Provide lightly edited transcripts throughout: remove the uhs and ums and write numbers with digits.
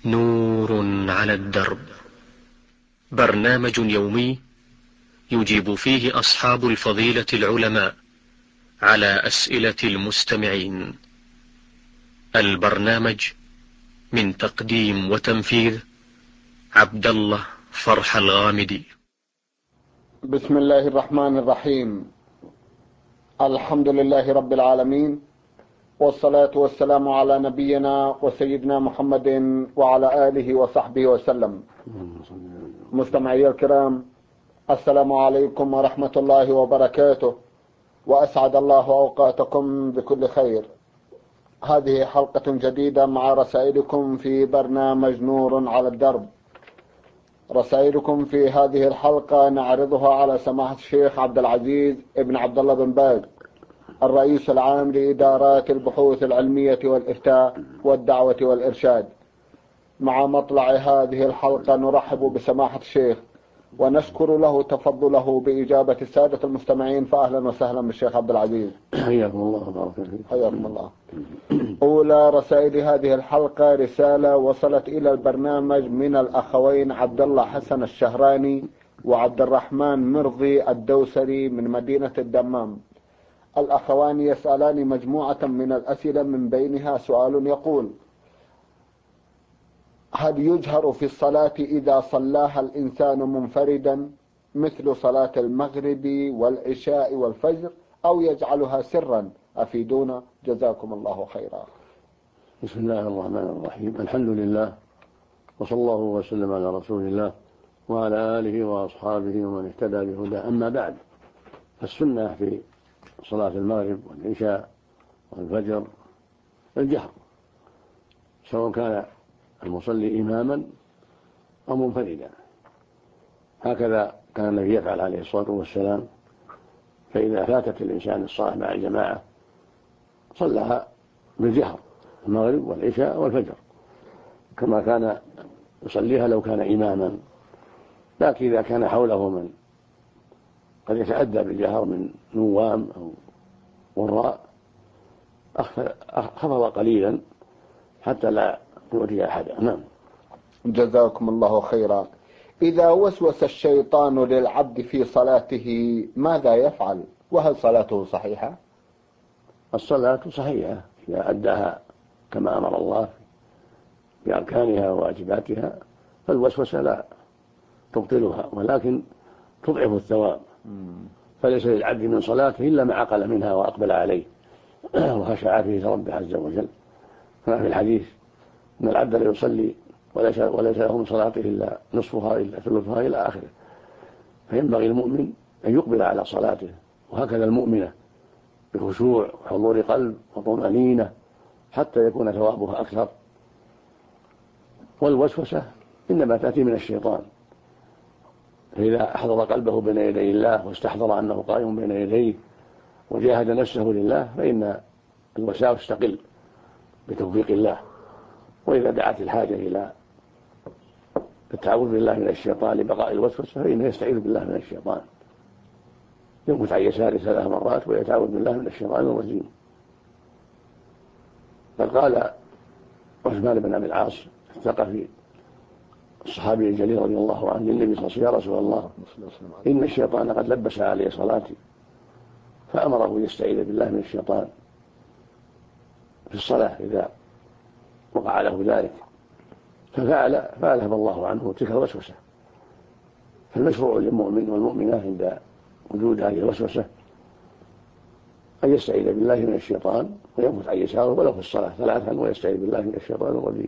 نور على الدرب، برنامج يومي يجيب فيه أصحاب الفضيلة العلماء على أسئلة المستمعين. البرنامج من تقديم وتنفيذ عبد الله فرح الغامدي. بسم الله الرحمن الرحيم. الحمد لله رب العالمين، والصلاة والسلام على نبينا وسيدنا محمد وعلى آله وصحبه وسلم. مستمعي الكرام، السلام عليكم ورحمة الله وبركاته، وأسعد الله أوقاتكم بكل خير. هذه حلقة جديدة مع رسائلكم في برنامج نور على الدرب. رسائلكم في هذه الحلقة نعرضها على سماحة الشيخ عبد العزيز ابن عبد الله بن باز، الرئيس العام لإدارات البحوث العلمية والإفتاء والدعوة والإرشاد. مع مطلع هذه الحلقة نرحب بسماحة الشيخ ونشكر له تفضله بإجابة السادة المستمعين، فأهلا وسهلا بالشيخ عبد العزيز. حياكم الله وبارك فيك. حياكم الله. أولى رسائل هذه الحلقة رسالة وصلت إلى البرنامج من الأخوين عبد الله حسن الشهراني وعبد الرحمن مرضي الدوسري من مدينة الدمام. الأخوان يسألان مجموعة من الأسئلة، من بينها سؤال يقول: هل يجهر في الصلاة إذا صلاها الإنسان منفردا مثل صلاة المغرب والعشاء والفجر، أو يجعلها سرا؟ أفيدونا جزاكم الله خيرا. بسم الله الرحمن الرحيم. الحمد لله، وصلى الله وسلم على رسول الله وعلى آله وأصحابه ومن اهتدى بهداه. أما بعد، فالسنة في صلاة المغرب والعشاء والفجر الجهر، سواء كان المصلي إماما أو منفردا. هكذا كان النبي يفعل عليه الصلاة والسلام، فإذا فاتت الإنسان الصلاة مع الجماعة صلىها بالجهر، المغرب والعشاء والفجر، كما كان يصليها لو كان إماما. لكن إذا كان حوله من قد يتأدى بالجهر من نوام أو وراء خفض قليلا حتى لا يؤذي أحدا. نعم. جزاكم الله خيرا. إذا وسوس الشيطان للعبد في صلاته ماذا يفعل؟ وهل صلاته صحيحة؟ الصلاة صحيحة إذا أداها كما أمر الله بأركانها وواجباتها، فالوسوسة لا تبطلها ولكن تضعف الثواب. فليس للعبد من صلاته إلا ما عقل منها وأقبل عليه وخشع فيه ربه عز وجل. كما في الحديث أن العبد لا يصلي وليس له من صلاته إلا نصفها إلا ثلثها إلى آخره. فينبغي المؤمن أن يقبل على صلاته، وهكذا المؤمنة، بخشوع وحضور قلب وطمأنينة حتى يكون ثوابها أكثر. والوسوسة إنما تأتي من الشيطان، فإذا أحضر قلبه بين يدي الله واستحضر أنه قائم بين يديه وجاهد نفسه لله، فإن الوساوس تقل بتوفيق الله. وإذا دعت الحاجة إلى التعوذ بالله من الشيطان لبقاء الوسوسة، فإنه يستعيذ بالله من الشيطان، يمكث عن يساره 3 مرات ويتعوذ بالله من الشيطان الرجيم. قد قال عثمان بن أبي العاص الثقفي الصحابي الجليل رضي الله عنه للنبي صلى الله عليه وسلم: يا رسول الله، إن الشيطان قد لبس علي صلاتي. فأمره يستعيذ بالله من الشيطان في الصلاة إذا وقع له ذلك، ففعل فأذهب الله عنه تلك الوسوسة. فالمشروع للمؤمن والمؤمنة عند وجود هذه الوسوسة أن يستعيذ بالله من الشيطان وينفث عن يساره ولو في الصلاة 3 ويستعيذ بالله من الشيطان الرجيم.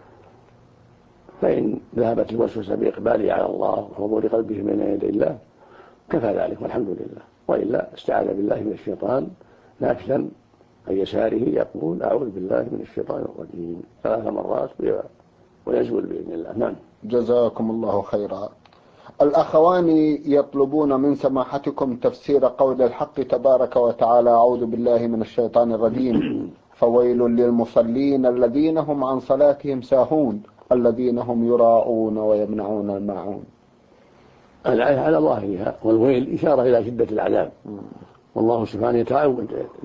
فإن ذهبت الوسوسة بإقباله على الله وحضور قلبه بين يدي الله كفى ذلك والحمد لله. وإلا استعاذ بالله من الشيطان نافثا عن يساره يقول: أعوذ بالله من الشيطان الرجيم 3 مرات ويزول بإذن الله. نعم. جزاكم الله خيرا. الأخوان يطلبون من سماحتكم تفسير قول الحق تبارك وتعالى: أعوذ بالله من الشيطان الرجيم، فويل للمصلين الذين هم عن صلاتهم ساهون الذين هم يراءون ويمنعون الماعون. الآية على ظاهرها، والويل إشارة إلى شدة العذاب. والله سبحانه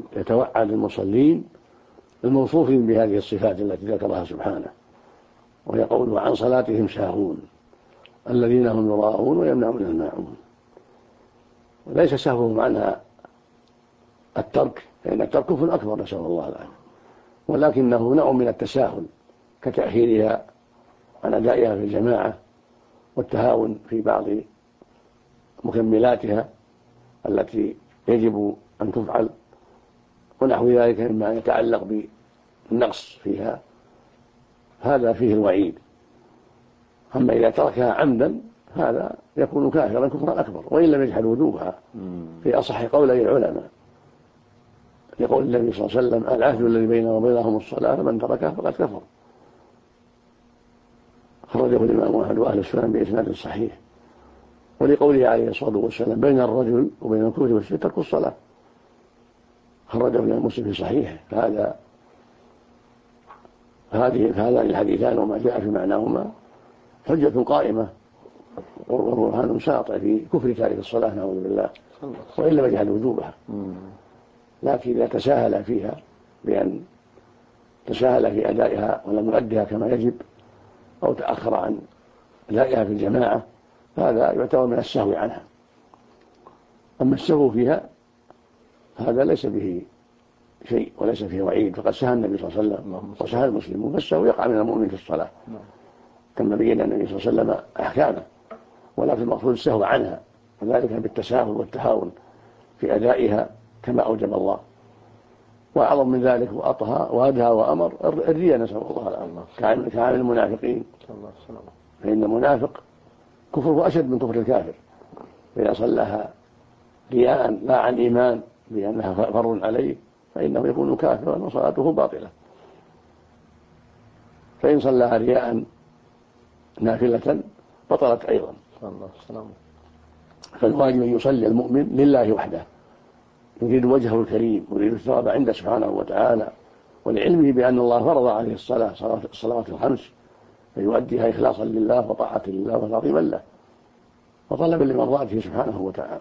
يتوعد المصلين الموصوفين بهذه الصفات التي ذكرها سبحانه، وهي قوله عن صلاتهم ساهون الذين هم يراءون ويمنعون الماعون. وليس سهوهم عنها الترك، لأن الترك كفر أكبر نسأل الله العافية، ولكنه نوع من التساهل كتأخيرها عن أدائها في الجماعة والتهاون في بعض مكملاتها التي يجب أن تفعل ونحو ذلك مما يتعلق بالنقص فيها، هذا فيه الوعيد. أما إذا تركها عمدا هذا يكون كافرا كفرا أكبر وإن لم يجحد وجوبها في أصح قولي العلماء، لقول النبي صلى الله عليه وسلم العهد الذي بيننا وبينهم الصلاة فمن تركها فقد كفر. خرجه الإمام أحمد وأهل السنن بإسناد صحيح. ولقوله عليه الصلاة والسلام بين الرجل وبين الكفر والشرك ترك الصلاة، خرجه الإمام مسلم في صحيحه. فهذان الحديثان وما جاء في معناهما حجة قائمة وبرهان ساطع في كفر تارك الصلاة نعوذ بالله وإن لم يجحد وجوبها. لكن إذا تساهل فيها بأن تساهل في أدائها ولم يؤدها كما يجب أو تأخر عن أدائها في الجماعة هذا يعتبر من السهو عنها. أما السهو فيها هذا ليس به شيء وليس فيه وعيد، فقد سهى النبي صلى الله عليه وسلم وسهى المسلمون، فالسهو يقع من المؤمن في الصلاة كما بين النبي صلى الله عليه وسلم أحكامه، ولكن المقصود السهو عنها وذلك بالتساهل والتهاون في أدائها كما أوجب الله. وأعظم من ذلك وأدهى وأمر الرياء نسأل الله العافية كعامل المنافقين، فإن المنافق كفره أشد من كفر الكافر، فإذا صلىها رياء لا عن إيمان لأنها فر عليه فإنه يكون كافرا وصلاته باطلة. فإن صلىها رياء نافلة بطلت أيضا. فالواجب أن يصلي المؤمن لله وحده يريد وجهه الكريم ويريد الثواب عنده سبحانه وتعالى، ولعلمه بأن الله فرض عليه الصلوات الخمس فيؤديها إخلاصا لله وطاعة لله وتعظيما له وطلبا لمرضاته سبحانه وتعالى.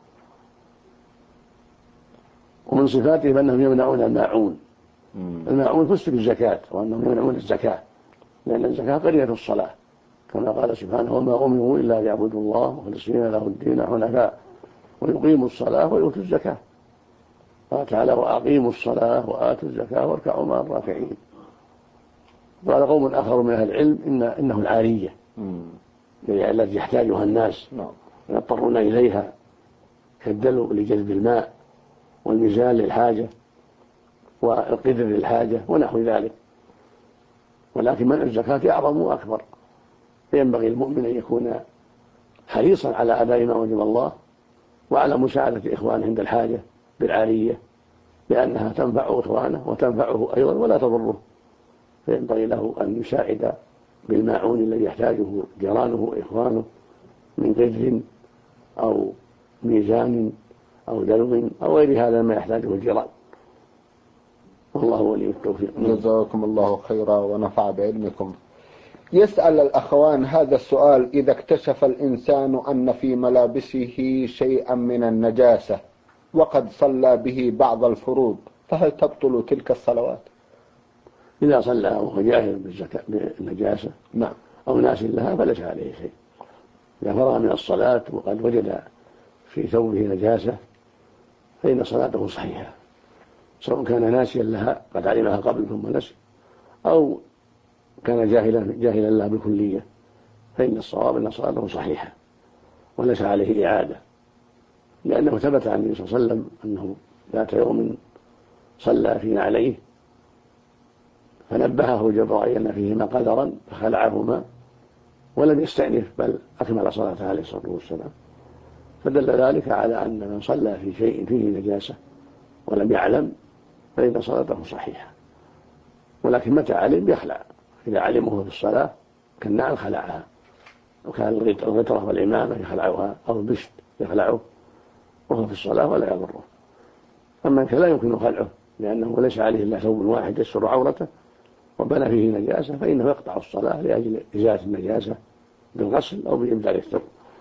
ومن صفاته بأنهم يمنعون الماعون. الماعون فسر بالزكاة وأنهم يمنعون الزكاة لأن الزكاة قرينة الصلاة كما قال سبحانه وما أمروا إلا ليعبدوا الله مخلصين له الدين حنفاء ويقيموا الصلاة ويؤتوا الزكاة. قال تعالى وأقيموا الصلاة وآتوا الزكاة واركعوا مع الراكعين. قال قوم آخر من أهل العلم إنه العارية التي يحتاجها الناس ويضطرون إليها كالدلو لجذب الماء والميزان للحاجة والقدر للحاجة ونحو ذلك. ولكن منع الزكاة أعظم وأكبر، فينبغي المؤمن أن يكون حريصا على أداء ما وجب الله وعلى مساعدة إخوانه عند الحاجة بالعارية لأنها تنفع إخوانه وتنفعه أيضا ولا تضره، فينبغي له أن يساعد بالماعون الذي يحتاجه جيرانه إخوانه من قدر أو ميزان أو دلو أو غير هذا ما يحتاجه الجيران. والله ولي التوفيق. جزاكم الله خيرا ونفع بعلمكم. يسأل الأخوان هذا السؤال: إذا اكتشف الإنسان أن في ملابسه شيئا من النجاسة وقد صلى به بعض الفروض فهل تبطل تلك الصلوات؟ إذا صلى وهو جاهل بالنجاسة أو ناس لها فليس عليه شيء. إذا فرغ من الصلاة وقد وجد في ثوبه نجاسة فإن صلاته صحيحة سواء كان ناسيا لها قد علمها قبل ثم نسي أو كان جاهلا لها بالكلية، فإن الصواب أن صلاته صحيحة وليس عليه إعادة، لأنه ثبت عن النبي صلى الله عليه وسلم أنه ذات يوم صلى في نعليه فنبهه جبرائيل أن فيهما قدرا فخلعهما ولم يستأنف بل أكمل صلاته عليه الصلاة والسلام، فدل ذلك على أن من صلى في شيء فيه نجاسة ولم يعلم فإن صلاته صحيحة. ولكن متى علم يخلع، إذا علمه في الصلاة كالنعل خلعها، وكان الغترة والعمامة يخلعها أو البشت يخلعه وهو في الصلاة ولا يضره. أما كان لا يمكن خلعه لأنه ليس عليه إلا ثوب واحد يستر عورته وبنى فيه نجاسة فإنه يقطع الصلاة لأجل إزالة النجاسة بالغسل أو بإبدال الثوب.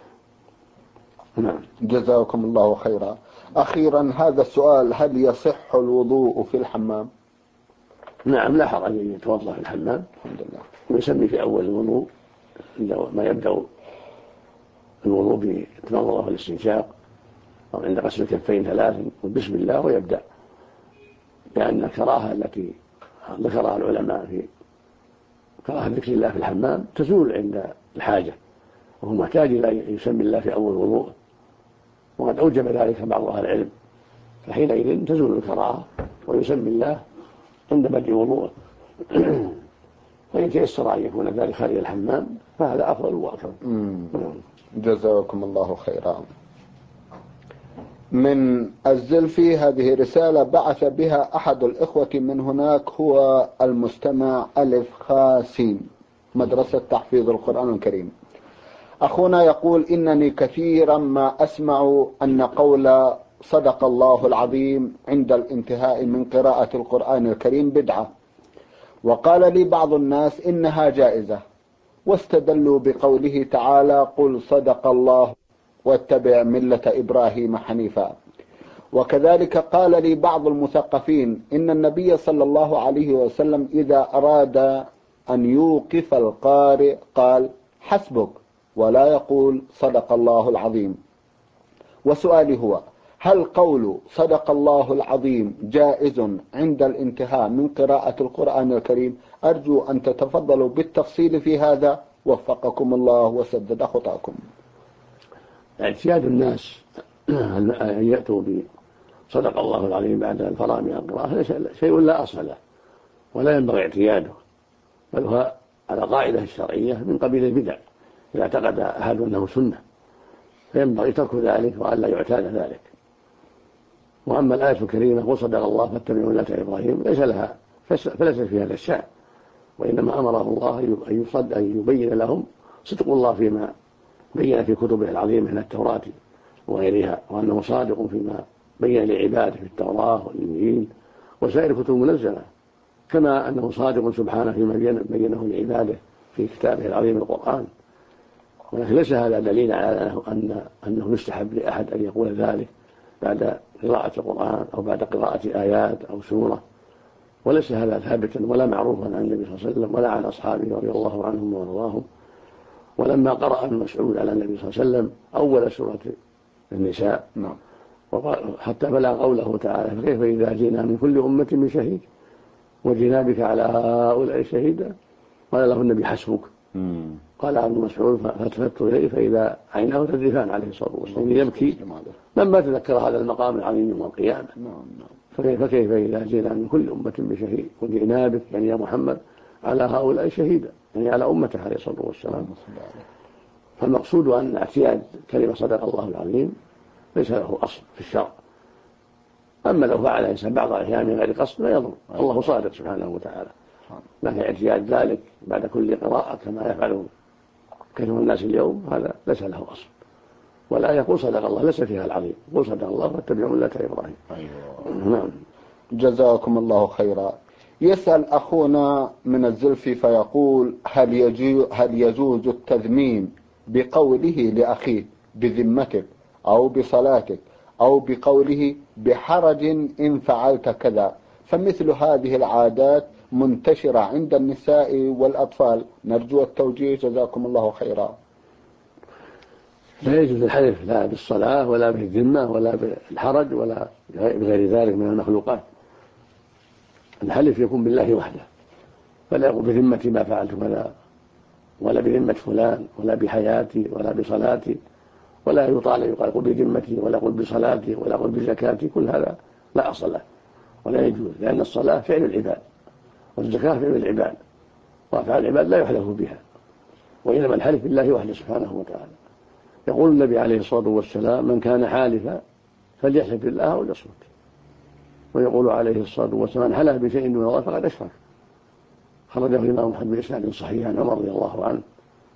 جزاكم الله خيرا. أخيرا هذا السؤال: هل يصح الوضوء في الحمام؟ نعم لا حرج أن يتوضأ في الحمام الحمد لله، ويسمي في أول الوضوء ما يبدأ الوضوء بالتمضمضة والاستنشاق أو عند غسل الكفين 3 بسم الله ويبدأ، لأن الكراهة التي ذكرها العلماء في كراهة ذكر الله في الحمام تزول عند الحاجة، وهو محتاج إلى يسمي الله في أول الوضوء، وقد أوجب ذلك بعض أهل العلم، فحينئذ تزول الكراهة ويسمي الله عند بدء وضوءه. فإن تيسر أن يكون ذلك خارج الحمام فهذا أفضل وأكرم. جزاكم الله خيرا. من الزلفي هذه رسالة بعث بها أحد الإخوة من هناك، هو المستمع ألف خاسين، مدرسة تحفيظ القرآن الكريم. أخونا يقول: إنني كثيرا ما أسمع أن قول صدق الله العظيم عند الانتهاء من قراءة القرآن الكريم بدعة، وقال لي بعض الناس إنها جائزة، واستدلوا بقوله تعالى: قل صدق الله واتبع ملة إبراهيم حنيفا. وكذلك قال لي بعض المثقفين إن النبي صلى الله عليه وسلم إذا أراد أن يوقف القارئ قال: حسبك، ولا يقول صدق الله العظيم. وسؤالي هو: هل قول صدق الله العظيم جائز عند الانتهاء من قراءة القرآن الكريم؟ أرجو أن تتفضلوا بالتفصيل في هذا، وفقكم الله وسدد خطاكم. اعتياد الناس أن يأتوا بصدق الله العظيم بعد الفراغ من القراءة شيء لا أصل له ولا ينبغي اعتياده، بل هو على قاعدة الشرعية من قبيل البدع إذا اعتقد أحد أنه سنة، فينبغي ترك ذلك وأن لا يعتاد ذلك. وأما الآية الكريمة قل صدق الله فاتبعوا ملة إبراهيم فليس في هذا الشأن، وإنما أمره الله أن يبين لهم صدق الله فيما بين في كتبه العظيمة من التوراة وغيرها، وأنه صادق فيما بين لعباده في التوراة والإنجيل وسائر الكتب المنزلة، كما أنه صادق سبحانه فيما بينه لعباده في كتابه العظيم القرآن. ولكن ليس هذا دليل على أنه يستحب لأحد أن يقول ذلك بعد قراءة القرآن أو بعد قراءة آيات أو سورة، وليس هذا ثابتا ولا معروفا عن النبي صلى الله عليه وسلم ولا عن أصحابه رضي الله عنهم وارضاهم. ولما قرأ ابن مسعود على النبي صلى الله عليه وسلم أول سورة النساء حتى بلغ قوله تعالى: فكيف إذا جئنا من كل أمة بشهيد وجئنا بك على هؤلاء شهيدا، قال له النبي: حسبك. قال ابن مسعود: فالتفت إليه فإذا عيناه تذرفان عليه الصلاة والسلام يبكي لما تذكر هذا المقام العظيم يوم القيامة. فكيف إذا جئنا من كل أمة بشهيد وجئنا بك يعني يا محمد على هؤلاء شهيدا، يعني على أمته عليه الصلاة والسلام. فالمقصود أن اعتياد كلمة صدق الله العظيم ليس له أصل في الشرع، أما لو فعل الإنسان بعض الأحيان من غير قصد لا يضر، الله صادق سبحانه وتعالى. لكن اعتياد ذلك بعد كل قراءة كما يفعل كثير من الناس اليوم هذا ليس له أصل، ولا يقول صدق الله ليس فيها العظيم، يقول صدق الله واتبعوا ملة إبراهيم. نعم. جزاكم الله خيرا. يسأل أخونا من الزلفي فيقول: هل يجوز التذميم بقوله لأخيه بذمتك أو بصلاتك، أو بقوله بحرج إن فعلت كذا؟ فمثل هذه العادات منتشرة عند النساء والأطفال، نرجو التوجيه جزاكم الله خيرا. لا يجوز الحلف لا بالصلاة ولا بالذمة ولا بالحرج ولا بغير ذلك من المخلوقات. الحلف يكون بالله وحده، فلا يقول بذمتي ما فعلت ولا بذمة فلان ولا بحياتي ولا بصلاتي، ولا يطالب يقال قل بذمتي ولا قل بصلاتي ولا قل بزكاتي، كل هذا لا أصل له ولا يجوز، لأن الصلاة فعل العباد والزكاة فعل العباد، وأفعال العباد لا يحلف بها، وإنما الحلف بالله وحده سبحانه وتعالى. يقول النبي عليه الصلاة والسلام: من كان حالفا فليحلف بالله أو ليصمت. ويقول عليه الصلاة والسلام: من حلف بشيء دون الله فقد أشرك. خرجه الإمام أحمد بإسناد صحيح عن عمر رضي الله عنه،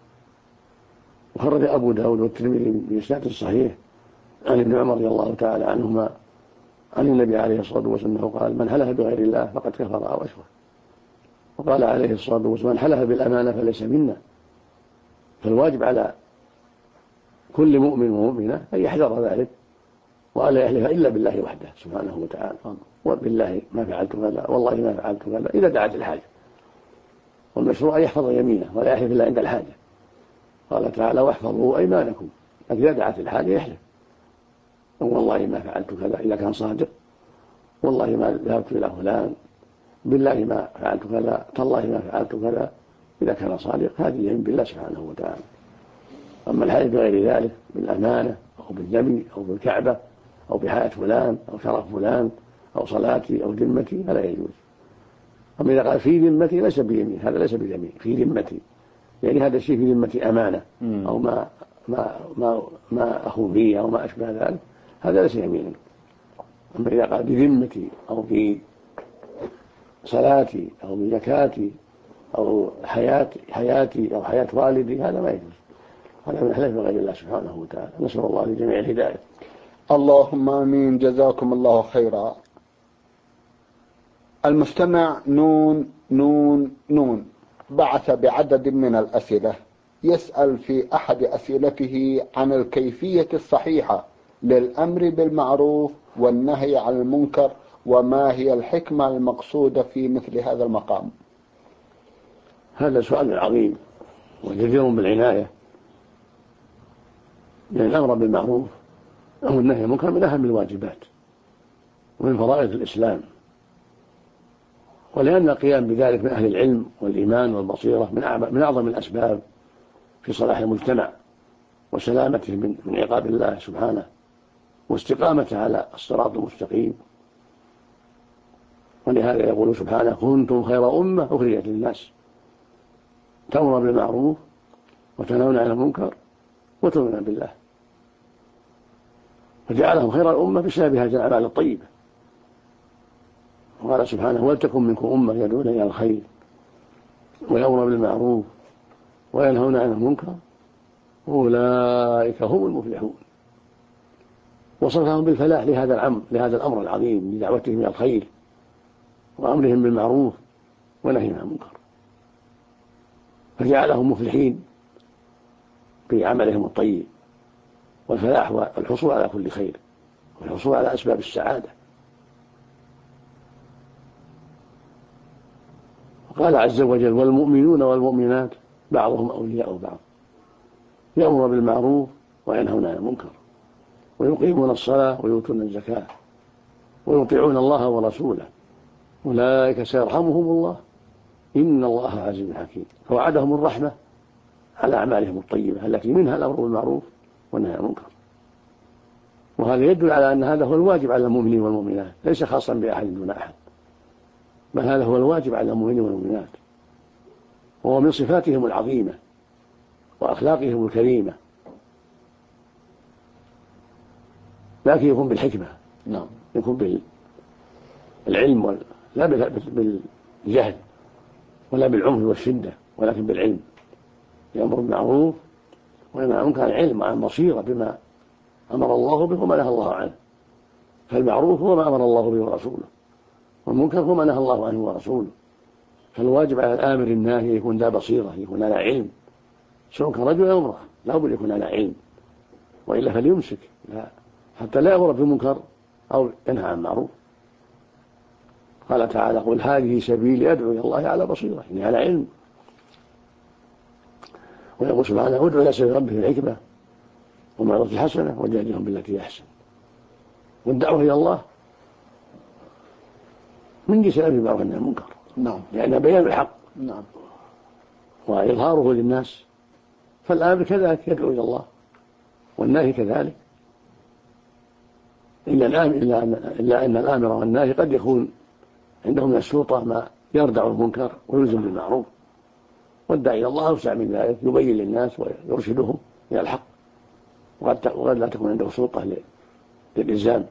وخرج أبو داود والترمذي بإسناد صحيح عن ابن عمر رضي الله تعالى عنهما عن النبي عليه الصلاة والسلام قال: من حلف بغير الله فقد كفر أو أشرك. وقال عليه الصلاة والسلام: من حلف بالأمانة فليس منا. فالواجب على كل مؤمن ومؤمنة أن يحذر ذلك وألا يحلف إلا بالله وحده سبحانه وتعالى، وبالله ما فعلت كذا، والله ما فعلت كذا، إذا دعت الحاجة. والمشروع أن يحفظ يمينه ولا يحلف إلا عند الحاجة. قال تعالى: واحفظوا أيمانكم، إذا دعت الحاجة يحلف، والله ما فعلت كذا إذا كان صادق، والله ما ذهبت إلى فلان، بالله ما فعلت كذا، تالله ما فعلت كذا، إذا كان صادق. هذه يمين بالله سبحانه وتعالى. أما الحلف بغير ذلك، بالأمانة أو بالنبي أو بالكعبة أو بحياة فلان أو شرف فلان أو صلاتي أو ذمتي، فلا يجوز. أما إذا قال في ذمتي ليس بيمين، هذا ليس بيمين، في ذمتي يعني هذا الشيء في ذمتي أمانة أو ما أخون فيه أو ما أشبه ذلك، هذا ليس يمينا. أما إذا قال بذمتي أو في صلاتي أو بزكاتي أو حياتي أو حياة والدي، هذا ما يجوز، هذا من حلف بغير الله سبحانه وتعالى. نسأل الله لجميع الهداية. اللهم آمين. جزاكم الله خيرا. المستمع نون بعث بعدد من الأسئلة، يسأل في أحد أسئلته عن الكيفية الصحيحة للأمر بالمعروف والنهي عن المنكر، وما هي الحكمة المقصودة في مثل هذا المقام. هذا سؤال عظيم وجدير بالعناية، لأن الأمر بالمعروف أو النهي عن المنكر من أهم الواجبات ومن فرائض الإسلام، ولأن القيام بذلك من أهل العلم والإيمان والبصيرة من أعظم الأسباب في صلاح المجتمع وسلامته من عقاب الله سبحانه واستقامته على الصراط المستقيم. ولهذا يقول سبحانه: كنتم خير أمة أخرجت للناس تأمرون بالمعروف وتنهون عن المنكر وتؤمنون بالله. فجعلهم خير الأمة بسبب هذه الأعمال الطيبة. وقال سبحانه: ولتكن منكم أمة يدعون إلى الخير ويأمرون بالمعروف وينهون عن المنكر أولئك هم المفلحون. وصفهم بالفلاح لهذا الأمر العظيم، لدعوتهم إلى الخير وأمرهم بالمعروف ونهيهم عن المنكر، فجعلهم مفلحين بعملهم الطيب، والفلاح والحصول على كل خير والحصول على أسباب السعادة. قال عز وجل: والمؤمنون والمؤمنات بعضهم أولياء بعض يأمر بالمعروف وينهون عن المنكر ويقيمون الصلاة ويؤتون الزكاة ويطيعون الله ورسوله أولئك سيرحمهم الله إن الله عزيز حكيم. فوعدهم الرحمة على أعمالهم الطيبة التي منها الأمر بالمعروف والنهي عن المنكر. وهذا يدل على أن هذا هو الواجب على المؤمنين والمؤمنات، ليس خاصا بأحد دون أحد، بل هذا هو الواجب على المؤمنين والمؤمنات، وهو من صفاتهم العظيمة وأخلاقهم الكريمة، لكن يكون بالحكمة، يكون بالعلم لا بالجهل ولا بالعنف والشدة، ولكن بالعلم. يأمر بالمعروف وينهى عن المنكر عن علم وعن بصيرة بما أمر الله به وما نهى الله عنه. فالمعروف هو ما أمر الله به ورسوله، والمنكر هو ما نهى الله عنه ورسوله. فالواجب على الآمر الناهي يكون ذا بصيرة، يكون على علم، سواء كان رجل أو امرأة لا بد يكون على علم، وإلا فليمسك حتى لا يأمر بالمنكر أو ينهى عن المعروف. قال تعالى: قل هذه سبيلي أدعو إلى الله على بصيرة، يعني على علم. ويقول سبحانه: ادعو إلى سبيل ربك بالحكمة والموعظة الحسنة وجادلهم بالتي هي أحسن. والدعوة إلى الله من جنس الأمر بالمعروف والنهي عن المنكر، لأن بيان الحق وإظهاره للناس. فالآمر كذلك يدعو إلى الله والناهي كذلك، إلا أن الآمر والناهي قد يكون عندهم من السلطة ما يردع المنكر ويلزم بالمعروف، والداعي إلى الله أوسع من ذلك، يبين للناس ويرشدهم إلى الحق، وقد لا تكون عنده سلطة للإلزام.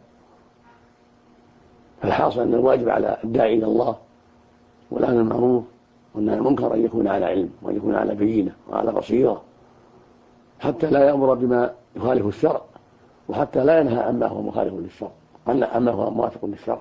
فالحاصل أن الواجب على الداعي إلى الله والأمر بالمعروف والنهي عن المنكر أن يكون على علم وأن يكون على بينة وعلى بصيرة، حتى لا يأمر بما يخالف الشرع، وحتى لا ينهى عما هو مخالف للشرع، عما هو موافق للشرع.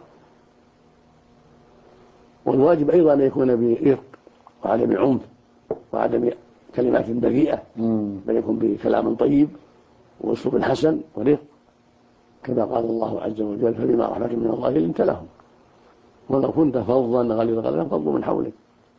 والواجب أيضا أن يكون برفق وعدم عنف وعدم كلمات بذيئة، بل يكون بكلام طيب وأسلوب حسن ورفق، كما قال الله عز وجل فبما رحمة من الله لنت لهم ولو كنت فظا غليظ القلب لانفضوا من حولك.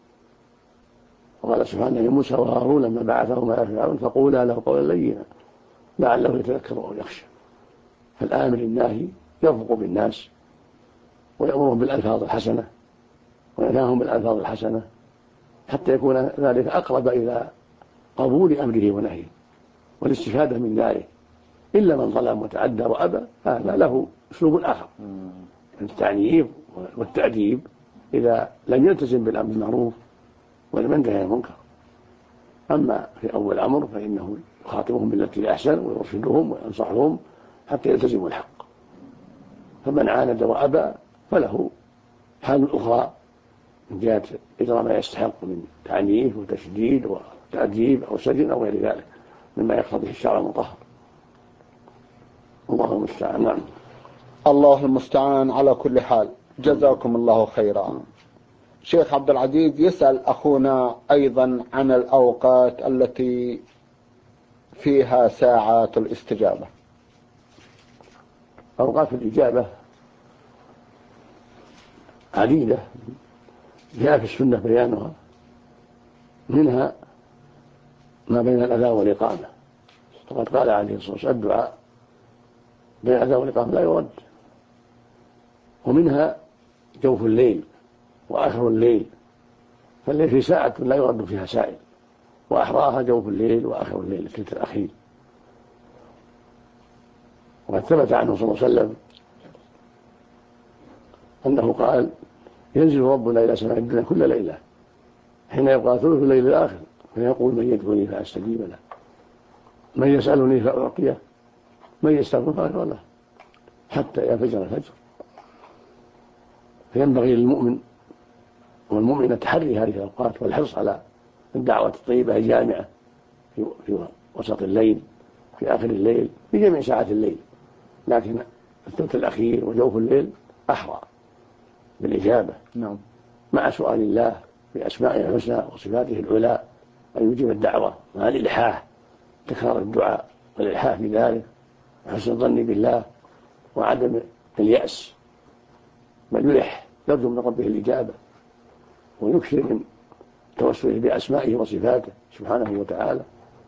وقال سبحانه لموسى وهارون لما بعثهما إلى فرعون فقولا له قولا لينا لعله يتذكر أو يخشى. فالآمر الناهي يرفق بالناس ويأمرهم بالألفاظ الحسنة وينهاهم بالألفاظ الحسنة حتى يكون ذلك أقرب إلى قبول أمره ونهيه والاستفادة من ذلك. إلا من ظلم وتعدى وأبى هذا له أسلوب آخر من التعنيف والتأديب إذا لم يلتزم بالأمر بالمعروف ولم ينتهي عن المنكر. أما في أول الأمر فإنه يخاطبهم بالتي هي أحسن ويرشدهم وينصحهم حتى يلتزموا الحق. فمن عاند وأبى فله حال أخرى من جهة إجراء ما يستحق من تعنيف وتشديد وتأديب أو سجن أو غير ذلك مما يقتضيه الشرع المطهر. الله المستعان. نعم. الله المستعان على كل حال. جزاكم الله خيرا. شيخ عبد العزيز يسأل أخونا أيضا عن الأوقات التي فيها ساعات الاستجابة. أوقات الإجابة عديدة جاء في السنة بيانها، منها ما بين الأذان والإقامة، وقد قال عليه الصلاة والسلام الدعاء بين الأذان والإقامة لا يرد. ومنها جوف الليل وآخر الليل، فالليل في ساعة لا يرد فيها سائل، وأحراها جوف الليل وآخر الليل الثلث الأخير. وقد ثبت عنه صلى الله عليه وسلم أنه قال ينزل ربنا إلى سماء الدنيا كل ليلة حين يبقى ثلث الليل الآخر فيقول من يدعوني فأستجيب له، من يسألني فأعطيه، من يستغفر فأغفر له، حتى ينفجر الفجر. فينبغي للمؤمن والمؤمنة تحري هذه الأوقات والحرص على الدعوة الطيبة الجامعة في وسط الليل في آخر الليل في جميع ساعات الليل، لكن الثلث الأخير وجوف الليل أحرى بالإجابة. نعم. مع سؤال الله بأسمائه الحسنى وصفاته العلى أن يجيب الدعوة مع الإلحاح، تكرار الدعاء والإلحاح في ذلك وحسن الظن بالله وعدم اليأس، بل يلح يرجو من ربه الإجابة ويكثر من توسله بأسمائه وصفاته سبحانه وتعالى.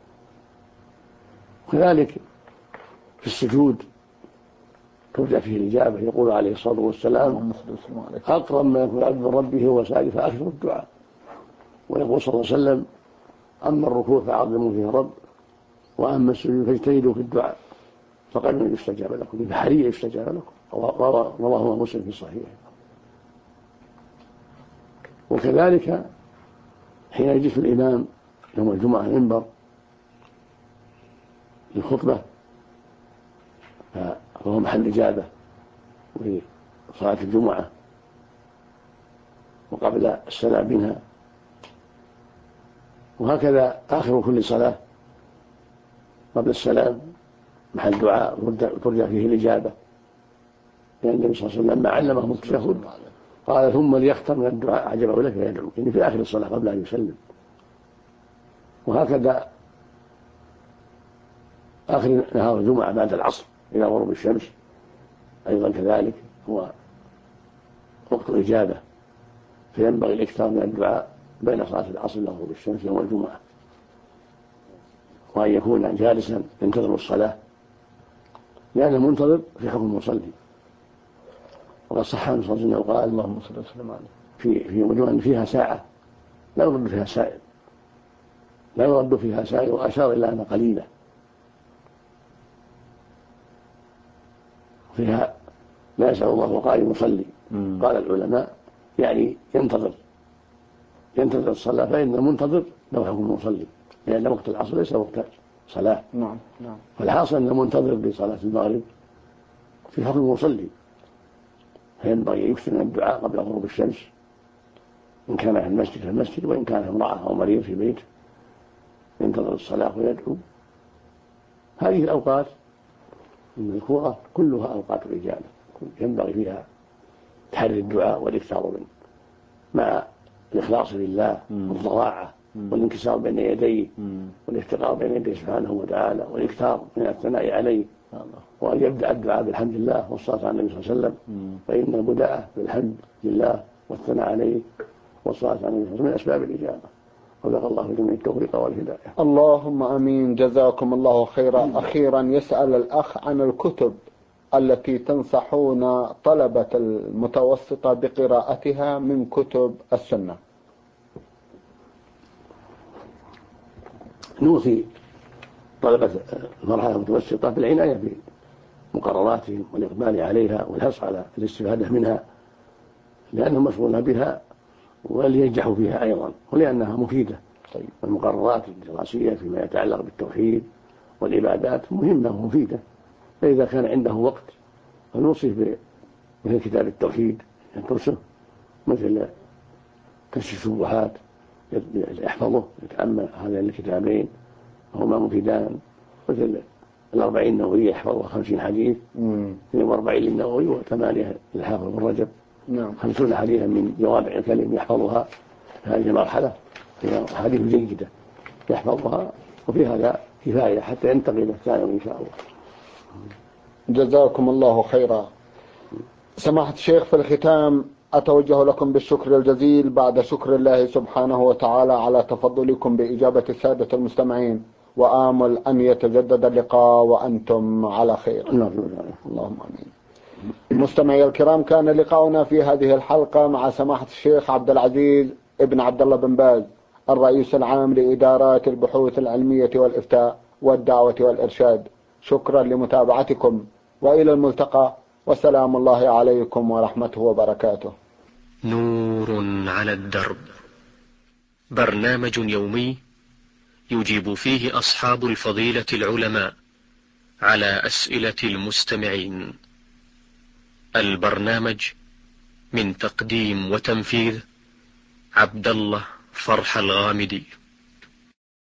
وكذلك في السجود ترجع فيه الإجابة. يقول عليه الصلاة والسلام أقرب ما يكون عبد من ربه هو ساجد فأكثر الدعاء. ويقول صلى الله عليه وسلم أما الركوع فعظموا فيه رب وأما السجود فاجتهدوا في الدعاء فقد يستجاب لكم فحري يستجاب لكم. رواه مسلم في صحيحه. وكذلك حين يجلس الإمام يوم الجمعة على المنبر للخطبة فهو محل إجابة لصلاة الجمعة وقبل السلام منها، وهكذا آخر كل صلاة قبل السلام محل دعاء ترجع فيه الإجابة، لأن النبي صلى الله عليه وسلم لما علمهم التشهد قال ثم ليختم من الدعاء عجبه لك فيدعو، يعني في آخر الصلاة قبل أن يسلم. وهكذا آخر نهار الجمعة بعد العصر إلى غروب الشمس أيضا كذلك هو وقت الإجابة، فينبغي الإكثار من الدعاء بين صلاة العصر إلى غروب الشمس يوم الجمعة، وأن يكون جالسا ينتظر الصلاة لأنه منتظر في حكم المصلي. وقد صح عنه صلى الله عليه وسلم قال اللهم صل وسلم عليه في يوم الجمعة فيها ساعة لا يرد فيها سائل، لا يرد فيها سائل، وأشار إلى أن قليلة فيها لا يسأل الله وقائم يصلي. قال العلماء يعني ينتظر الصلاة، فإن المنتظر له حكم المصلي، لأن وقت العصر ليس وقت صلاة. نعم. فالحاصل أن المنتظر بصلاة المغرب في حكم المصلي، فينبغي يكثر من الدعاء قبل غروب الشمس إن كان في المسجد في المسجد، وإن كان امرأة أو مريض في بيته ينتظر الصلاة ويدعو. هذه الأوقات المذكورة كلها أوقات الإجابة، ينبغي فيها تحري الدعاء والإكثار منه مع الإخلاص لله والضراعة والانكسار بين يديه والافتقار بين يديه سبحانه وتعالى والإكثار من الثناء عليه وأن يبدأ الدعاء بالحمد لله والصلاة على النبي صلى الله عليه وسلم، فإن البداءة بالحمد لله والثناء عليه والصلاة على النبي صلى الله عليه وسلم من أسباب الإجابة. وفق الله لجميع التوفيق والهداية. اللهم امين، جزاكم الله خيرا. اخيرا يسأل الاخ عن الكتب التي تنصحون طلبة المتوسطة بقراءتها من كتب السنة. نوصي طلبة المرحلة المتوسطة بالعناية بمقرراتهم والإقبال عليها والحرص على الاستفادة منها، لأنهم مشغولون بها ولينجحوا فيها أيضا، ولأنها مفيدة. المقررات الدراسية فيما يتعلق بالتوحيد والعبادات مهمة ومفيدة، فإذا كان عنده وقت فنوصي مثل كتاب التوحيد يدرسه، مثل كشف الشبهات يحفظه يتأمل هذين الكتابين هما مفيدان، مثل 40 النووية يحفظها 50 حديث، 42 للنووي و8 للحافظ ابن رجب، 50 حديثا من جوامع الكلم يحفظها في هذه المرحلة، هي حديث جيدة يحفظها، وفي هذا كفاية حتى ينتقل الثانوي إن شاء الله. جزاكم الله خيرا. سماحة الشيخ، في الختام أتوجه لكم بالشكر الجزيل بعد شكر الله سبحانه وتعالى على تفضلكم بإجابة السادة المستمعين، وآمل أن يتجدد اللقاء وأنتم على خير. اللهم آمين. مستمعي الكرام، كان لقاؤنا في هذه الحلقة مع سماحة الشيخ عبد العزيز ابن عبد الله بن باز، الرئيس العام لإدارات البحوث العلمية والإفتاء والدعوة والإرشاد. شكرا لمتابعتكم، وإلى الملتقى، وسلام الله عليكم ورحمته وبركاته. نور على الدرب، برنامج يومي يجيب فيه أصحاب الفضيلة العلماء على أسئلة المستمعين. البرنامج من تقديم وتنفيذ عبد الله فرح الغامدي.